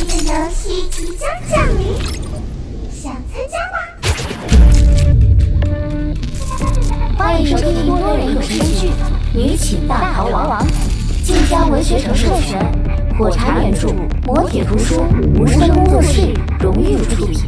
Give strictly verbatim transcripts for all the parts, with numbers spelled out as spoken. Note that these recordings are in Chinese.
的游戏即将降临，想参加吗？ 欢迎收听多人有声剧《女寝大逃亡》，晋江文学城授权，火柴原著，磨铁图书，无声工作室荣誉出品。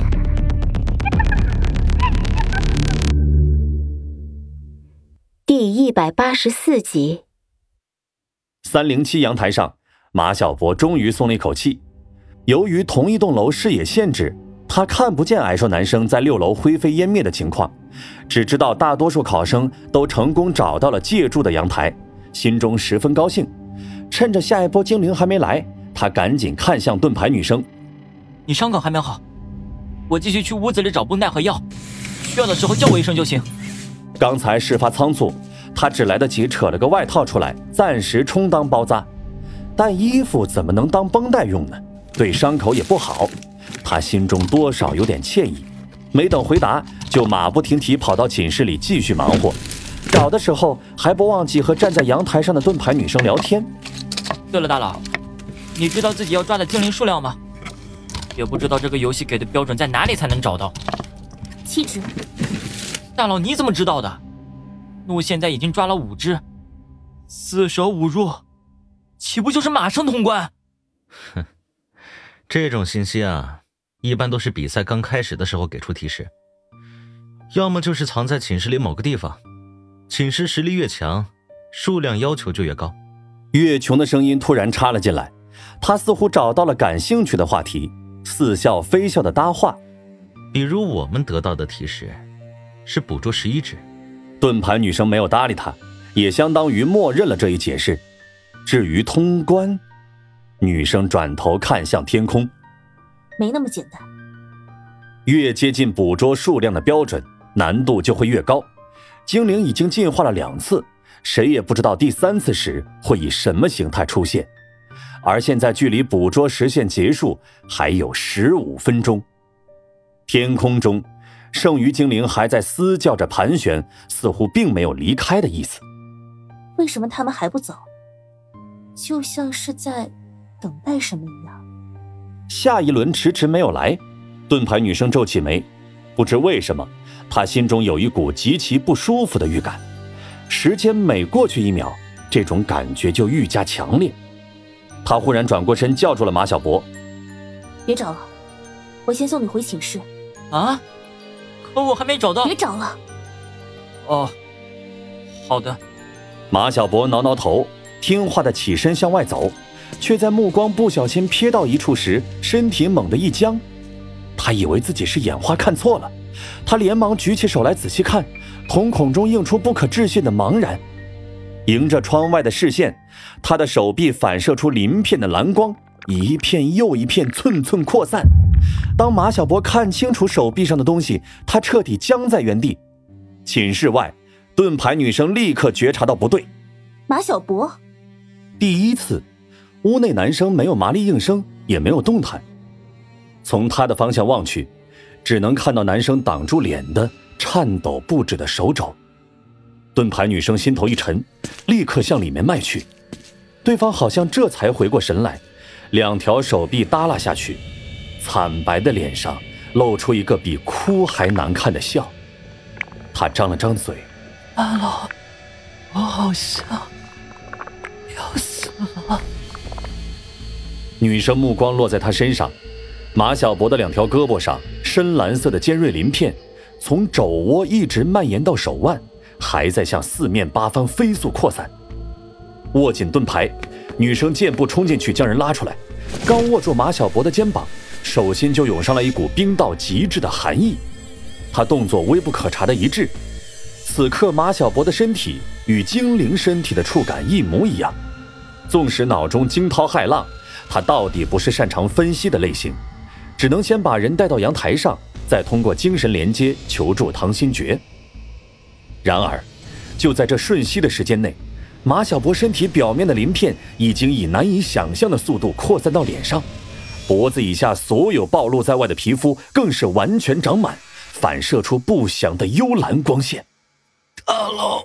第一百八十四集。 三零七阳台上，马小博终于松了一口气。由于同一栋楼视野限制，他看不见矮瘦男生在六楼灰飞烟灭的情况，只知道大多数考生都成功找到了借住的阳台，心中十分高兴。趁着下一波精灵还没来，他赶紧看向盾牌女生：“ 你伤口还没好，我继续去屋子里找绷带和药，需要的时候叫我一声就行。” 刚才事发仓促，他只来得及扯了个外套出来，暂时充当包扎。但衣服怎么能当绷带用呢？对伤口也不好。他心中多少有点歉意，没等回答，就马不停蹄跑到寝室里继续忙活。找的时候还不忘记和站在阳台上的盾牌女生聊天。 对了，大佬，你知道自己要抓的精灵数量吗？也不知道这个游戏给的标准在哪里才能找到。 七只。 大佬你怎么知道的？怒现在已经抓了五只，四舍五入，岂不就是马上通关？ 哼，这种信息啊，一般都是比赛刚开始的时候给出提示，要么就是藏在寝室里某个地方。寝室实力越强，数量要求就越高。 岳琼的声音突然插了进来，他似乎找到了感兴趣的话题，似笑非笑的搭话。 比如我们得到的提示是捕捉十一只。 盾牌女生没有搭理他，也相当于默认了这一解释。至于通关，女生转头看向天空， 没那么简单。 越接近捕捉数量的标准，难度就会越高。精灵已经进化了两次，谁也不知道第三次时会以什么形态出现。而现在距离捕捉时限结束还有十五分钟。天空中，剩余精灵还在嘶叫着盘旋，似乎并没有离开的意思。 为什么他们还不走？就像是在等待什么一样。 下一轮迟迟没有来，盾牌女生皱起眉，不知为什么，她心中有一股极其不舒服的预感。时间每过去一秒，这种感觉就愈加强烈。她忽然转过身叫住了马小博：“ 别找了，我先送你回寝室。” 啊？可我还没找到。 别找了。 哦，好的。 马小博挠挠头，听话的起身向外走，却在目光不小心瞥到一处时，身体猛地一僵。他以为自己是眼花看错了，他连忙举起手来仔细看，瞳孔中映出不可置信的茫然。迎着窗外的视线，他的手臂反射出鳞片的蓝光，一片又一片，寸寸扩散。当马小博看清楚手臂上的东西，他彻底僵在原地。寝室外，盾牌女生立刻觉察到不对。 马小博。 第一次，屋内男生没有麻利应声，也没有动弹。从他的方向望去，只能看到男生挡住脸的颤抖不止的手肘。盾牌女生心头一沉，立刻向里面迈去。对方好像这才回过神来，两条手臂耷拉下去，惨白的脸上露出一个比哭还难看的笑。他张了张嘴：“ 大佬，我好像要死了。” 女生目光落在他身上，马小博的两条胳膊上深蓝色的尖锐鳞片，从肘窝一直蔓延到手腕，还在向四面八方飞速扩散。握紧盾牌，女生箭步冲进去将人拉出来，刚握住马小博的肩膀，手心就涌上了一股冰到极致的寒意。他动作微不可察的一致，此刻马小博的身体与精灵身体的触感一模一样。纵使脑中惊涛骇浪，他到底不是擅长分析的类型，只能先把人带到阳台上，再通过精神连接求助唐新觉。然而就在这瞬息的时间内，马小博身体表面的鳞片已经以难以想象的速度扩散到脸上，脖子以下所有暴露在外的皮肤更是完全长满，反射出不祥的幽蓝光线。 大佬，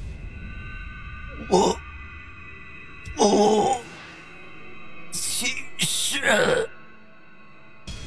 我不寝室。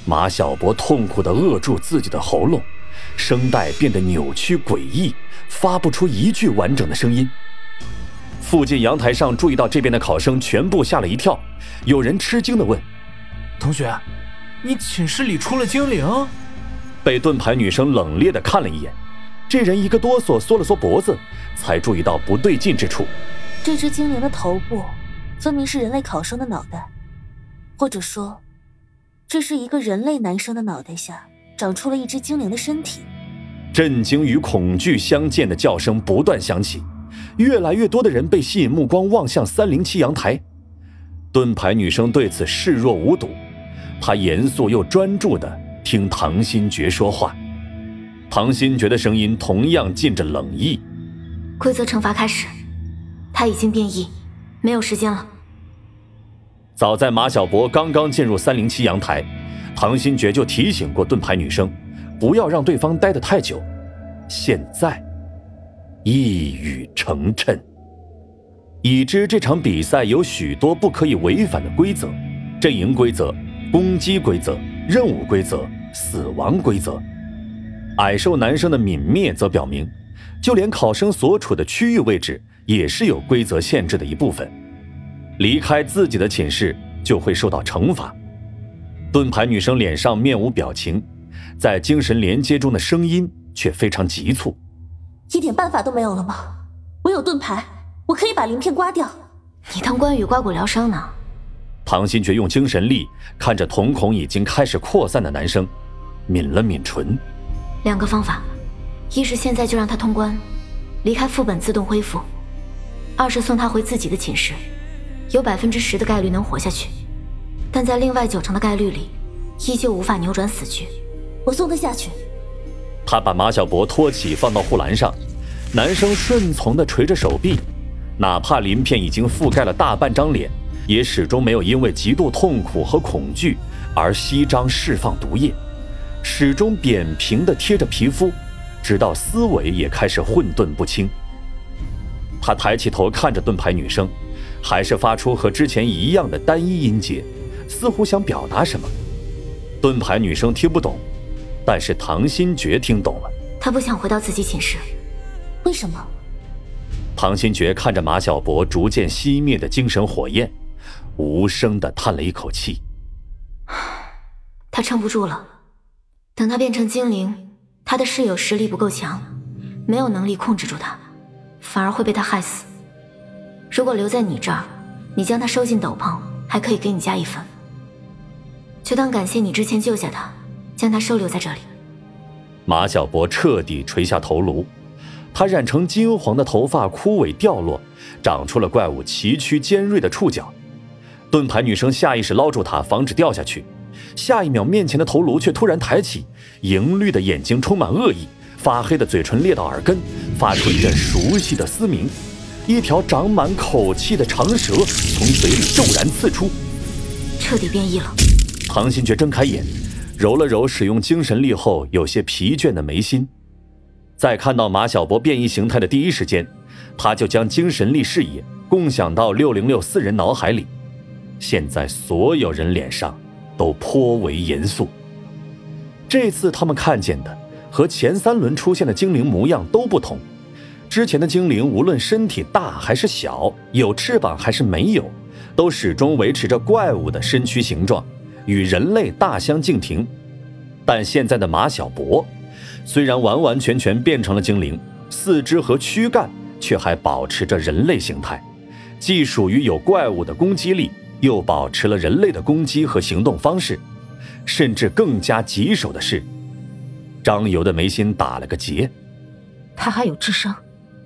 马小博痛苦地扼住自己的喉咙，声带变得扭曲诡异，发不出一句完整的声音。附近阳台上注意到这边的考生全部吓了一跳，有人吃惊地问： 同学，你寝室里出了精灵？ 被盾牌女生冷冽地看了一眼，这人一个哆嗦，缩了缩脖子，才注意到不对劲之处。 这只精灵的头部分明是人类考生的脑袋，或者说这是一个人类男生的脑袋下长出了一只精灵的身体。 震惊与恐惧相间的叫声不断响起，越来越多的人被吸引目光望向三零七阳台。盾牌女生对此视若无睹，她严肃又专注地听唐新觉说话。唐新觉的声音同样浸着冷意。 规则惩罚开始，他已经变异，没有时间了。 早在马小博刚刚进入三零七阳台，唐新觉就提醒过盾牌女生不要让对方待得太久。现在一语成谶。已知这场比赛有许多不可以违反的规则，阵营规则、攻击规则、任务规则、死亡规则。矮瘦男生的泯灭则表明，就连考生所处的区域位置也是有规则限制的一部分，离开自己的寝室就会受到惩罚。盾牌女生脸上面无表情，在精神连接中的声音却非常急促。 一点办法都没有了吗？我有盾牌，我可以把鳞片刮掉。你当关羽刮骨疗伤呢？ 唐新觉用精神力看着瞳孔已经开始扩散的男生，抿了抿唇。 两个方法，一是现在就让他通关，离开副本自动恢复；二是送他回自己的寝室，有百分之十的概率能活下去，但在另外九成的概率里，依旧无法扭转死局。我送他下去。 他把马小博托起放到护栏上，男生顺从地捶着手臂，哪怕鳞片已经覆盖了大半张脸，也始终没有因为极度痛苦和恐惧而吸张释放毒液，始终扁平地贴着皮肤，直到思维也开始混沌不清。他抬起头看着盾牌女生，还是发出和之前一样的单一音节，似乎想表达什么。盾牌女生听不懂，但是唐新觉听懂了。 他不想回到自己寝室。为什么？ 唐新觉看着马小博逐渐熄灭的精神火焰，无声地叹了一口气。 他撑不住了。等他变成精灵，他的室友实力不够强，没有能力控制住他，反而会被他害死。如果留在你这儿，你将他收进斗篷，还可以给你加一分，就当感谢你之前救下他，将他收留在这里。 马小博彻底垂下头颅，他染成金黄的头发枯萎掉落，长出了怪物崎岖尖锐的触角。盾牌女生下意识捞住他，防止掉下去，下一秒面前的头颅却突然抬起，银绿的眼睛充满恶意，发黑的嘴唇裂到耳根，发出一阵熟悉的嘶鸣，一条长满口气的长蛇从嘴里骤然刺出。 彻底变异了。 唐新觉睁开眼，揉了揉使用精神力后有些疲倦的眉心。在看到马小博变异形态的第一时间，他就将精神力视野共享到六零六四人脑海里。现在所有人脸上都颇为严肃。这次他们看见的和前三轮出现的精灵模样都不同。之前的精灵无论身体大还是小，有翅膀还是没有，都始终维持着怪物的身躯形状，与人类大相径庭。但现在的马小博虽然完完全全变成了精灵，四肢和躯干却还保持着人类形态，既属于有怪物的攻击力，又保持了人类的攻击和行动方式。甚至更加棘手的是，张游的眉心打了个结。 他还有智商。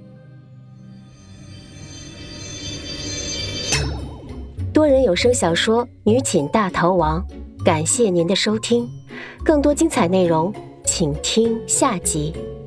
多人有声小说《女寝大逃亡》，感谢您的收听，更多精彩内容请听下集。